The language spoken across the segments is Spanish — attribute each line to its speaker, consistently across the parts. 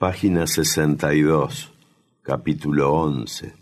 Speaker 1: Página 62, capítulo 11.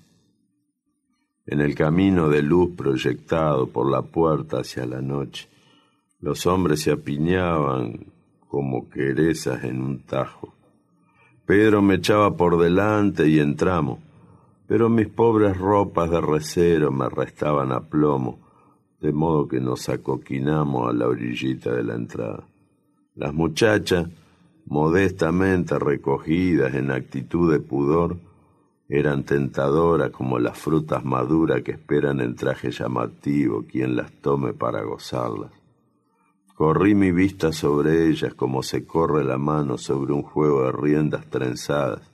Speaker 1: En el camino de luz proyectado por la puerta hacia la noche, los hombres se apiñaban como querezas en un tajo. Pedro me echaba por delante y entramos, pero mis pobres ropas de recero me restaban aplomo, de modo que nos acoquinamos a la orillita de la entrada. Las muchachas, modestamente recogidas en actitud de pudor, eran tentadoras como las frutas maduras que esperan en traje llamativo quien las tome para gozarlas. Corrí mi vista sobre ellas como se corre la mano sobre un juego de riendas trenzadas.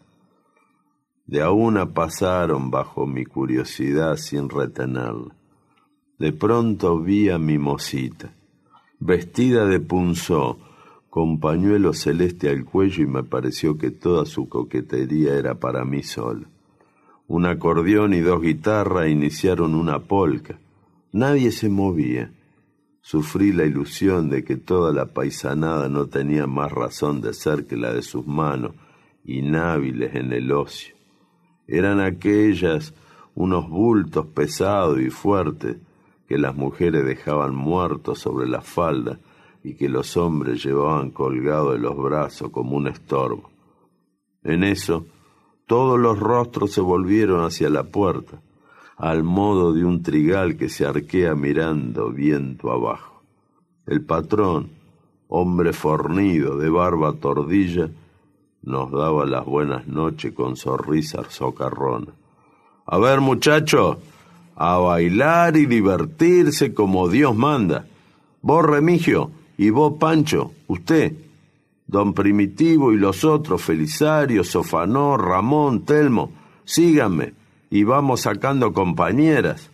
Speaker 1: De a una pasaron bajo mi curiosidad sin retenerla. De pronto vi a mi mocita, vestida de punzó, con pañuelo celeste al cuello, y me pareció que toda su coquetería era para mí sola. Un acordeón y dos guitarras iniciaron una polca. Nadie se movía. Sufrí la ilusión de que toda la paisanada no tenía más razón de ser que la de sus manos, inhábiles en el ocio. Eran aquellas unos bultos pesados y fuertes que las mujeres dejaban muertos sobre la falda y que los hombres llevaban colgado de los brazos como un estorbo. En eso, todos los rostros se volvieron hacia la puerta, al modo de un trigal que se arquea mirando viento abajo. El patrón, hombre fornido, de barba tordilla, nos daba las buenas noches con sonrisa socarrona. «A ver, muchachos, a bailar y divertirse como Dios manda. Vos, Remigio, y vos, Pancho, usted, don Primitivo y los otros, Felisario, Sofanó, Ramón, Telmo, síganme y vamos sacando compañeras».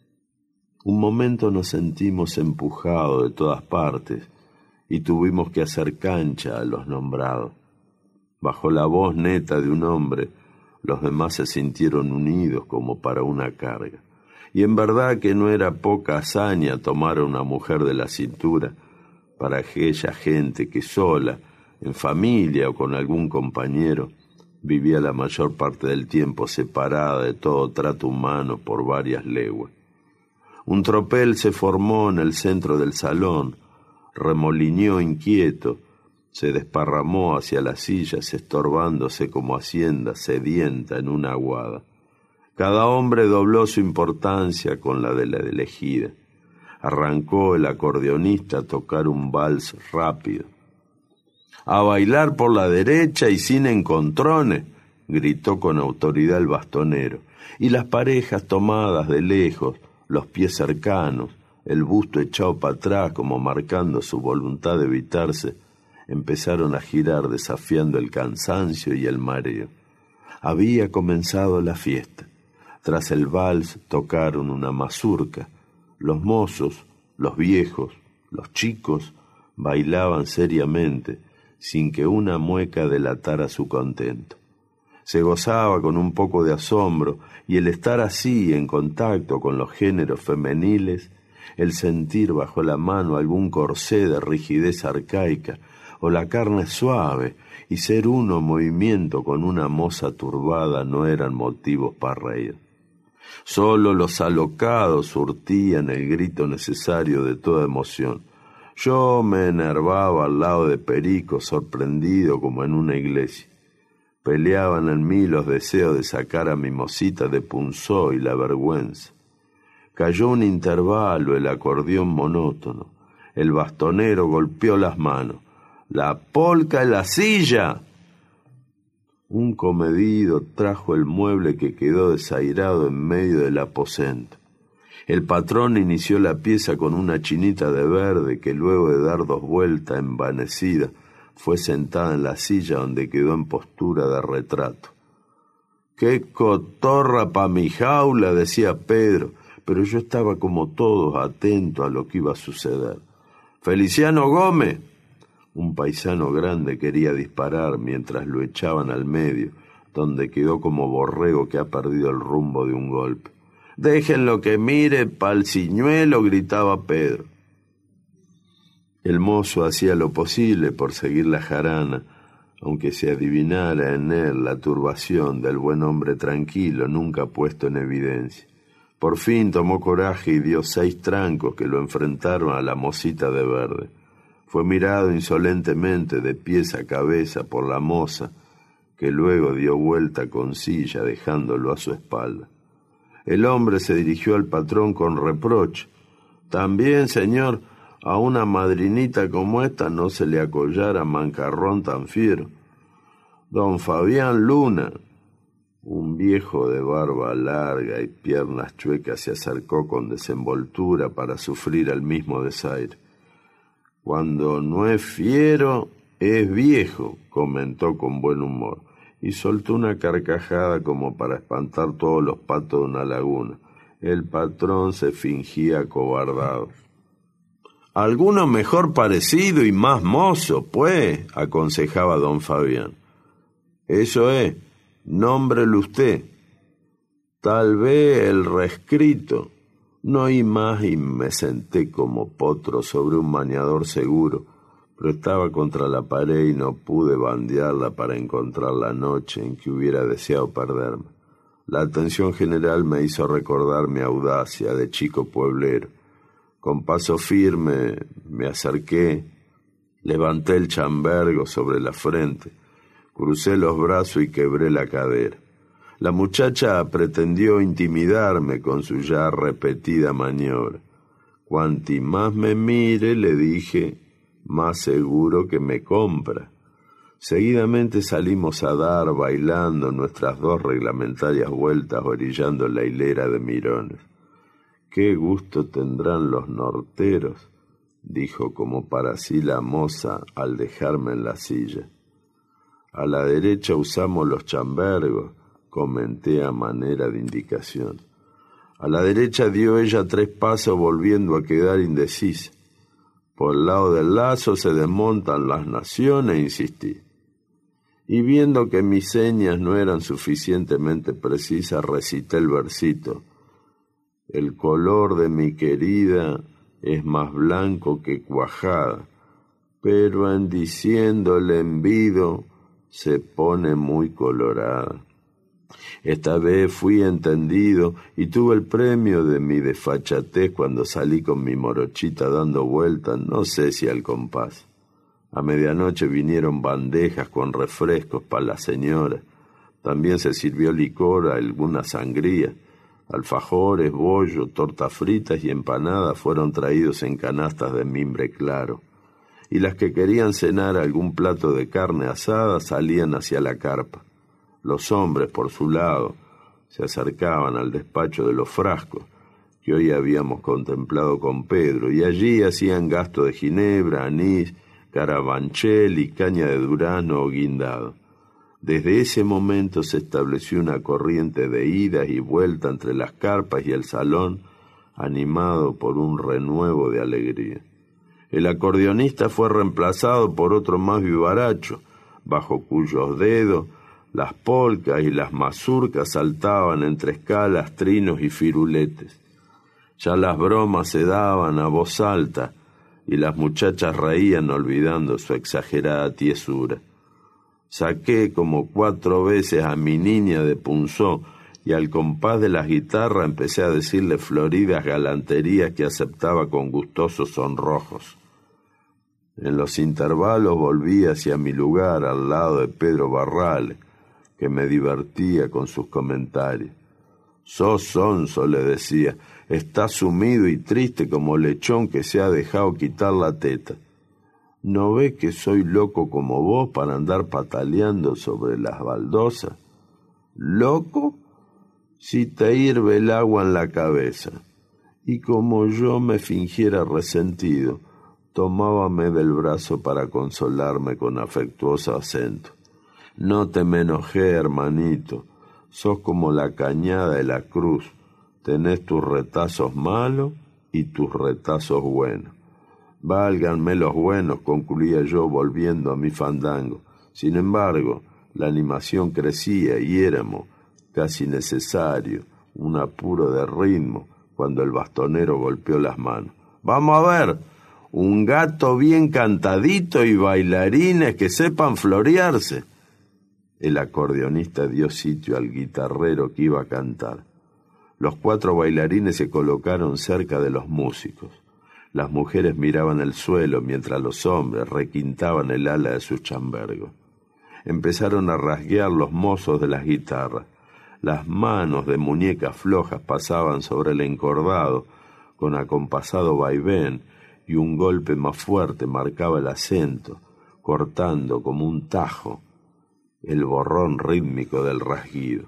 Speaker 1: Un momento nos sentimos empujados de todas partes y tuvimos que hacer cancha a los nombrados. Bajo la voz neta de un hombre, los demás se sintieron unidos como para una carga. Y en verdad que no era poca hazaña tomar a una mujer de la cintura para aquella gente que sola, en familia o con algún compañero, vivía la mayor parte del tiempo separada de todo trato humano por varias leguas. Un tropel se formó en el centro del salón, remolineó inquieto, se desparramó hacia las sillas estorbándose como hacienda sedienta en una aguada. Cada hombre dobló su importancia con la de la elegida. Arrancó el acordeonista a tocar un vals rápido. «A bailar por la derecha y sin encontrones», gritó con autoridad el bastonero, y las parejas tomadas de lejos, los pies cercanos, el busto echado para atrás como marcando su voluntad de evitarse, empezaron a girar desafiando el cansancio y el mareo. Había comenzado la fiesta. Tras el vals tocaron una mazurca. Los mozos, los viejos, los chicos bailaban seriamente, sin que una mueca delatara su contento. Se gozaba con un poco de asombro, y el estar así en contacto con los géneros femeniles, el sentir bajo la mano algún corsé de rigidez arcaica, o la carne suave, y ser uno en movimiento con una moza turbada, no eran motivos para reír. Solo los alocados surtían el grito necesario de toda emoción. Yo me enervaba al lado de Perico, sorprendido como en una iglesia. Peleaban en mí los deseos de sacar a mi mocita de punzó y la vergüenza. Cayó un intervalo, el acordeón monótono. El bastonero golpeó las manos. «¡La polca en la silla!». Un comedido trajo el mueble que quedó desairado en medio del aposento. El patrón inició la pieza con una chinita de verde que luego de dar 2 vueltas envanecida fue sentada en la silla donde quedó en postura de retrato. «¡Qué cotorra pa' mi jaula!», decía Pedro, pero yo estaba como todos atento a lo que iba a suceder. «¡Feliciano Gómez!». Un paisano grande quería disparar mientras lo echaban al medio, donde quedó como borrego que ha perdido el rumbo de un golpe. «Déjenlo que mire pa'l ciñuelo», gritaba Pedro. El mozo hacía lo posible por seguir la jarana, aunque se adivinara en él la turbación del buen hombre tranquilo, nunca puesto en evidencia. Por fin tomó coraje y dio 6 trancos que lo enfrentaron a la mocita de verde. Fue mirado insolentemente de pies a cabeza por la moza, que luego dio vuelta con silla dejándolo a su espalda. El hombre se dirigió al patrón con reproche. «También, señor, a una madrinita como esta no se le acollara mancarrón tan fiero. Don Fabián Luna». Un viejo de barba larga y piernas chuecas se acercó con desenvoltura para sufrir el mismo desaire. «Cuando no es fiero, es viejo», comentó con buen humor, y soltó una carcajada como para espantar todos los patos de una laguna. El patrón se fingía acobardado. «Alguno mejor parecido y más mozo, pues», aconsejaba don Fabián. «Eso es, nómbrele usted». «Tal vez el rescrito». No oí más y me senté como potro sobre un maniador seguro, pero estaba contra la pared y no pude bandearla para encontrar la noche en que hubiera deseado perderme. La atención general me hizo recordar mi audacia de chico pueblero. Con paso firme me acerqué, levanté el chambergo sobre la frente, crucé los brazos y quebré la cadera. La muchacha pretendió intimidarme con su ya repetida maniobra. Cuanti más me mire, le dije, más seguro que me compra. Seguidamente salimos a dar, bailando, nuestras 2 reglamentarias vueltas orillando la hilera de mirones. «Qué gusto tendrán los norteros», dijo como para sí la moza al dejarme en la silla. «A la derecha usamos los chambergos», comenté a manera de indicación. A la derecha dio ella 3 pasos volviendo a quedar indecisa. Por el lado del lazo se desmontan las naciones, insistí. Y viendo que mis señas no eran suficientemente precisas, recité el versito. «El color de mi querida es más blanco que cuajada, pero en diciéndole envido se pone muy colorada». Esta vez fui entendido y tuve el premio de mi desfachatez cuando salí con mi morochita dando vueltas, no sé si al compás. A medianoche vinieron bandejas con refrescos para la señora. También se sirvió licor, alguna sangría. Alfajores, bollo, tortas fritas y empanadas fueron traídos en canastas de mimbre claro. Y las que querían cenar algún plato de carne asada salían hacia la carpa. Los hombres, por su lado, se acercaban al despacho de los frascos, que hoy habíamos contemplado con Pedro, y allí hacían gasto de ginebra, anís, carabanchel y caña de durazno o guindado. Desde ese momento se estableció una corriente de idas y vueltas entre las carpas y el salón, animado por un renuevo de alegría. El acordeonista fue reemplazado por otro más vivaracho, bajo cuyos dedos las polcas y las mazurcas saltaban entre escalas, trinos y firuletes. Ya las bromas se daban a voz alta y las muchachas reían olvidando su exagerada tiesura. Saqué como 4 veces a mi niña de punzó y al compás de las guitarras empecé a decirle floridas galanterías que aceptaba con gustosos sonrojos. En los intervalos volví hacia mi lugar al lado de Pedro Barrales, que me divertía con sus comentarios. «Sos sonso», le decía, «estás sumido y triste como lechón que se ha dejado quitar la teta. ¿No ves que soy loco como vos para andar pataleando sobre las baldosas? ¿Loco? Si te hirve el agua en la cabeza». Y como yo me fingiera resentido, tomábame del brazo para consolarme con afectuoso acento. «No te me enojé, hermanito, sos como la cañada de la cruz, tenés tus retazos malos y tus retazos buenos». «Válganme los buenos», concluía yo volviendo a mi fandango. Sin embargo, la animación crecía y éramos, casi necesario, un apuro de ritmo cuando el bastonero golpeó las manos. «Vamos a ver, un gato bien cantadito y bailarines que sepan florearse. El acordeonista dio sitio al guitarrero que iba a cantar. Los 4 bailarines se colocaron cerca de los músicos. Las mujeres miraban el suelo mientras los hombres requintaban el ala de sus chambergos. Empezaron a rasguear los mozos de las guitarras. Las manos de muñecas flojas pasaban sobre el encordado con acompasado vaivén y un golpe más fuerte marcaba el acento, cortando como un tajo el borrón rítmico del rasguido.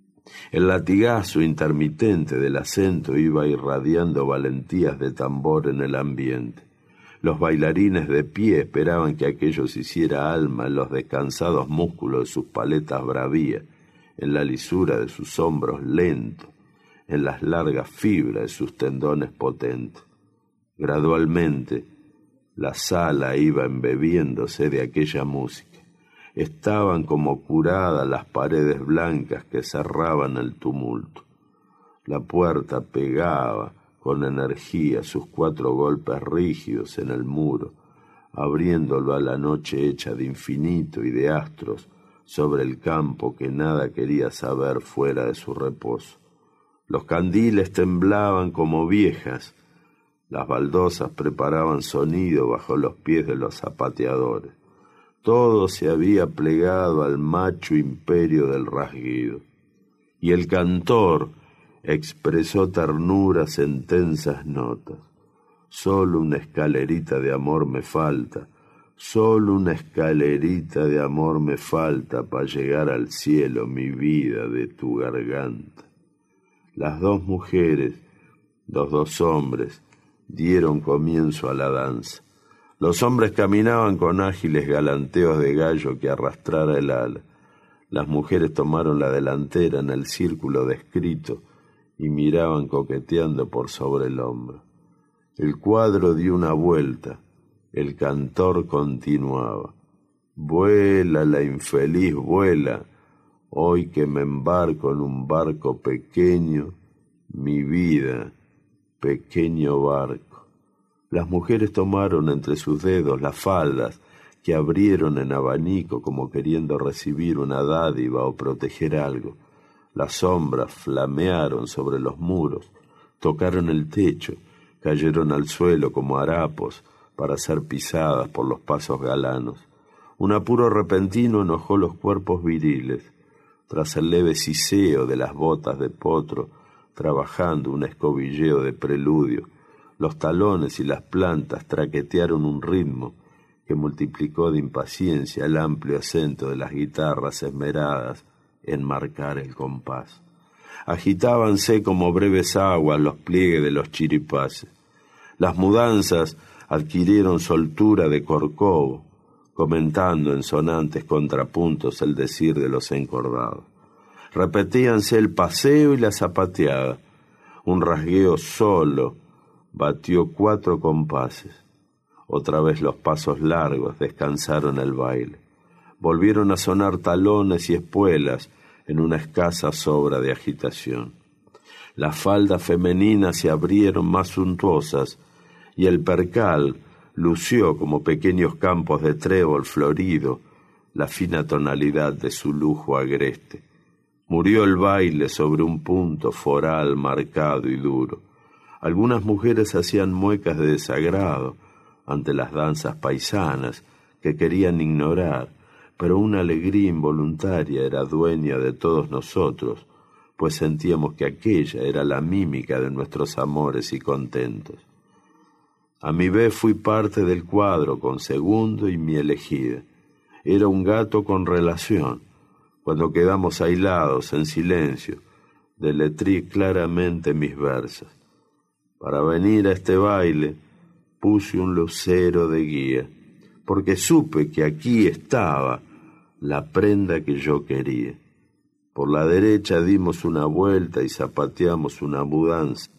Speaker 1: El latigazo intermitente del acento iba irradiando valentías de tambor en el ambiente. Los bailarines de pie esperaban que aquello se hiciera alma en los descansados músculos de sus paletas bravías, en la lisura de sus hombros lentos, en las largas fibras de sus tendones potentes. Gradualmente, la sala iba embebiéndose de aquella música. Estaban como curadas las paredes blancas que cerraban el tumulto. La puerta pegaba con energía sus 4 golpes rígidos en el muro, abriéndolo a la noche hecha de infinito y de astros sobre el campo que nada quería saber fuera de su reposo. Los candiles temblaban como viejas, las baldosas preparaban sonido bajo los pies de los zapateadores. Todo se había plegado al macho imperio del rasguido. Y el cantor expresó ternuras en tensas notas. Solo una escalerita de amor me falta, solo una escalerita de amor me falta para llegar al cielo, mi vida, de tu garganta. Las 2 mujeres, los 2 hombres, dieron comienzo a la danza. Los hombres caminaban con ágiles galanteos de gallo que arrastrara el ala. Las mujeres tomaron la delantera en el círculo descrito y miraban coqueteando por sobre el hombro. El cuadro dio una vuelta. El cantor continuaba. Vuela la infeliz, vuela. Hoy que me embarco en un barco pequeño, mi vida, pequeño barco. Las mujeres tomaron entre sus dedos las faldas que abrieron en abanico como queriendo recibir una dádiva o proteger algo. Las sombras flamearon sobre los muros, tocaron el techo, cayeron al suelo como harapos para ser pisadas por los pasos galanos. Un apuro repentino enojó los cuerpos viriles. Tras el leve siseo de las botas de potro, trabajando un escobilleo de preludio, los talones y las plantas traquetearon un ritmo que multiplicó de impaciencia el amplio acento de las guitarras esmeradas en marcar el compás. Agitábanse como breves aguas los pliegues de los chiripaces. Las mudanzas adquirieron soltura de corcovo, comentando en sonantes contrapuntos el decir de los encordados. Repetíanse el paseo y la zapateada. Un rasgueo solo batió 4 compases. Otra vez los pasos largos descansaron el baile. Volvieron a sonar talones y espuelas en una escasa sobra de agitación. Las faldas femeninas se abrieron más suntuosas y el percal lució como pequeños campos de trébol florido la fina tonalidad de su lujo agreste. Murió el baile sobre un punto foral marcado y duro. Algunas mujeres hacían muecas de desagrado ante las danzas paisanas que querían ignorar, pero una alegría involuntaria era dueña de todos nosotros, pues sentíamos que aquella era la mímica de nuestros amores y contentos. A mi vez fui parte del cuadro con Segundo y mi elegida. Era un gato con relación. Cuando quedamos aislados en silencio, deletrí claramente mis versos. Para venir a este baile puse un lucero de guía, porque supe que aquí estaba la prenda que yo quería. Por la derecha dimos una vuelta y zapateamos una mudanza.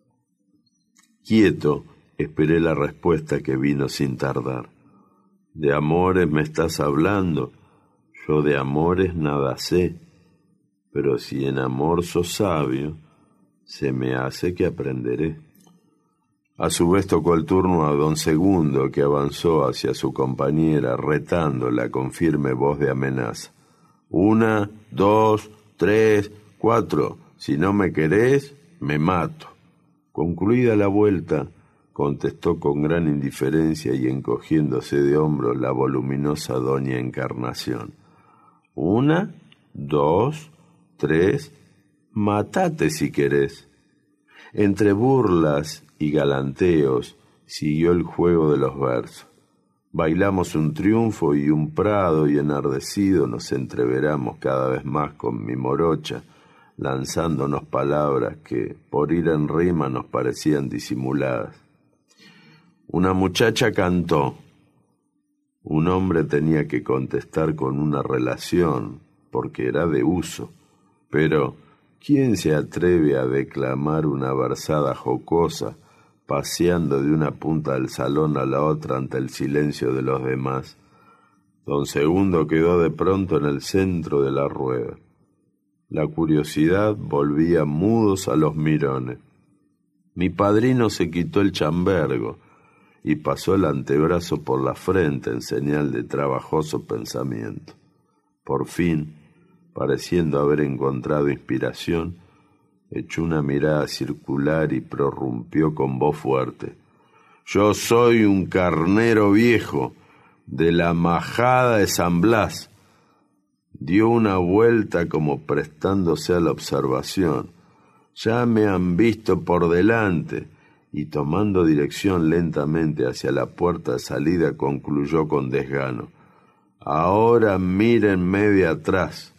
Speaker 1: Quieto, esperé la respuesta que vino sin tardar. ¿De amores me estás hablando? Yo de amores nada sé, pero si en amor sos sabio, se me hace que aprenderé. A su vez tocó el turno a don Segundo, que avanzó hacia su compañera, retándola con firme voz de amenaza. 1, 2, 3, 4. Si no me querés, me mato. Concluida la vuelta, contestó con gran indiferencia y encogiéndose de hombros la voluminosa doña Encarnación. 1, 2, 3, matate si querés. Entre burlas y galanteos siguió el juego de los versos. Bailamos un triunfo y un prado y enardecido nos entreveramos cada vez más con mi morocha, lanzándonos palabras que, por ir en rima, nos parecían disimuladas. Una muchacha cantó. Un hombre tenía que contestar con una relación, porque era de uso. Pero, ¿quién se atreve a declamar una versada jocosa, paseando de una punta del salón a la otra ante el silencio de los demás? Don Segundo quedó de pronto en el centro de la rueda. La curiosidad volvía mudos a los mirones. Mi padrino se quitó el chambergo y pasó el antebrazo por la frente en señal de trabajoso pensamiento. Por fin, pareciendo haber encontrado inspiración, echó una mirada circular y prorrumpió con voz fuerte. Yo soy un carnero viejo de la majada de San Blas. Dio una vuelta como prestándose a la observación. Ya me han visto por delante, y tomando dirección lentamente hacia la puerta de salida concluyó con desgano. Ahora mírenme de atrás.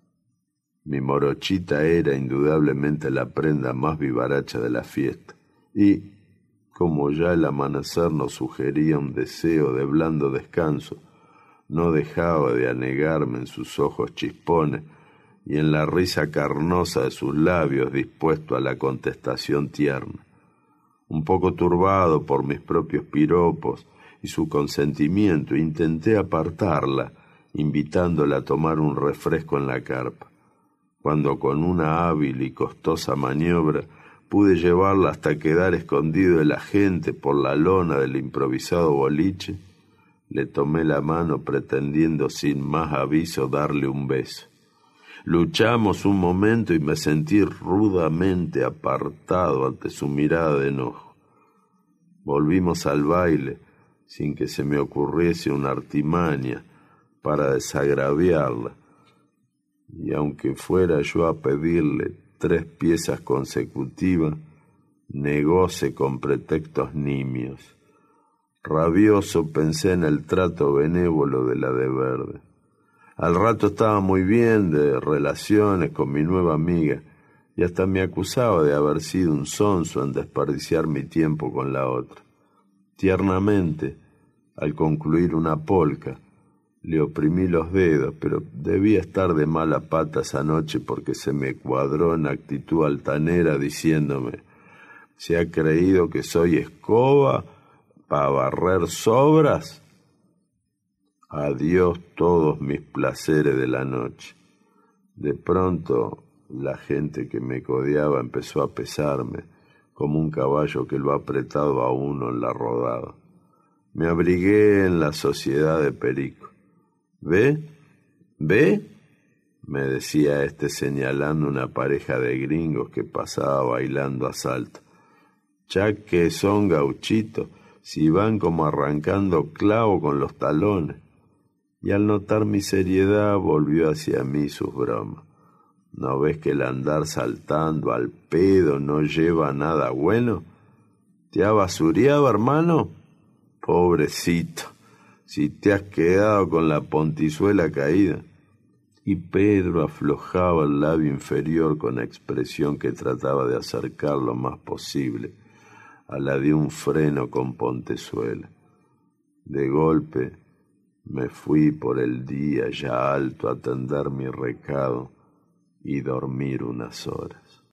Speaker 1: Mi morochita era indudablemente la prenda más vivaracha de la fiesta, y, como ya el amanecer nos sugería un deseo de blando descanso, no dejaba de anegarme en sus ojos chispones y en la risa carnosa de sus labios dispuesto a la contestación tierna. Un poco turbado por mis propios piropos y su consentimiento, intenté apartarla, invitándola a tomar un refresco en la carpa. Cuando con una hábil y costosa maniobra pude llevarla hasta quedar escondido de la gente por la lona del improvisado boliche, le tomé la mano pretendiendo sin más aviso darle un beso. Luchamos un momento y me sentí rudamente apartado ante su mirada de enojo. Volvimos al baile sin que se me ocurriese una artimaña para desagraviarla, y aunque fuera yo a pedirle 3 piezas consecutivas, negóse con pretextos nimios. Rabioso pensé en el trato benévolo de la de Verde. Al rato estaba muy bien de relaciones con mi nueva amiga y hasta me acusaba de haber sido un sonso en desperdiciar mi tiempo con la otra. Tiernamente, al concluir una polca, le oprimí los dedos, pero debía estar de mala pata esa noche porque se me cuadró en actitud altanera diciéndome: ¿se ha creído que soy escoba para barrer sobras? Adiós todos mis placeres de la noche. De pronto la gente que me codeaba empezó a pesarme como un caballo que lo ha apretado a uno en la rodada. Me abrigué en la sociedad de Perico. ¿Ve? ¿Ve? Me decía señalando una pareja de gringos que pasaba bailando a salto. Ya que son gauchitos, si van como arrancando clavo con los talones. Y al notar mi seriedad volvió hacia mí sus bromas. ¿No ves que el andar saltando al pedo no lleva nada bueno? ¿Te ha basureado, hermano? Pobrecito, si te has quedado con la pontizuela caída. Y Pedro aflojaba el labio inferior con expresión que trataba de acercar lo más posible a la de un freno con pontezuela. De golpe me fui por el día ya alto a atender mi recado y dormir unas horas.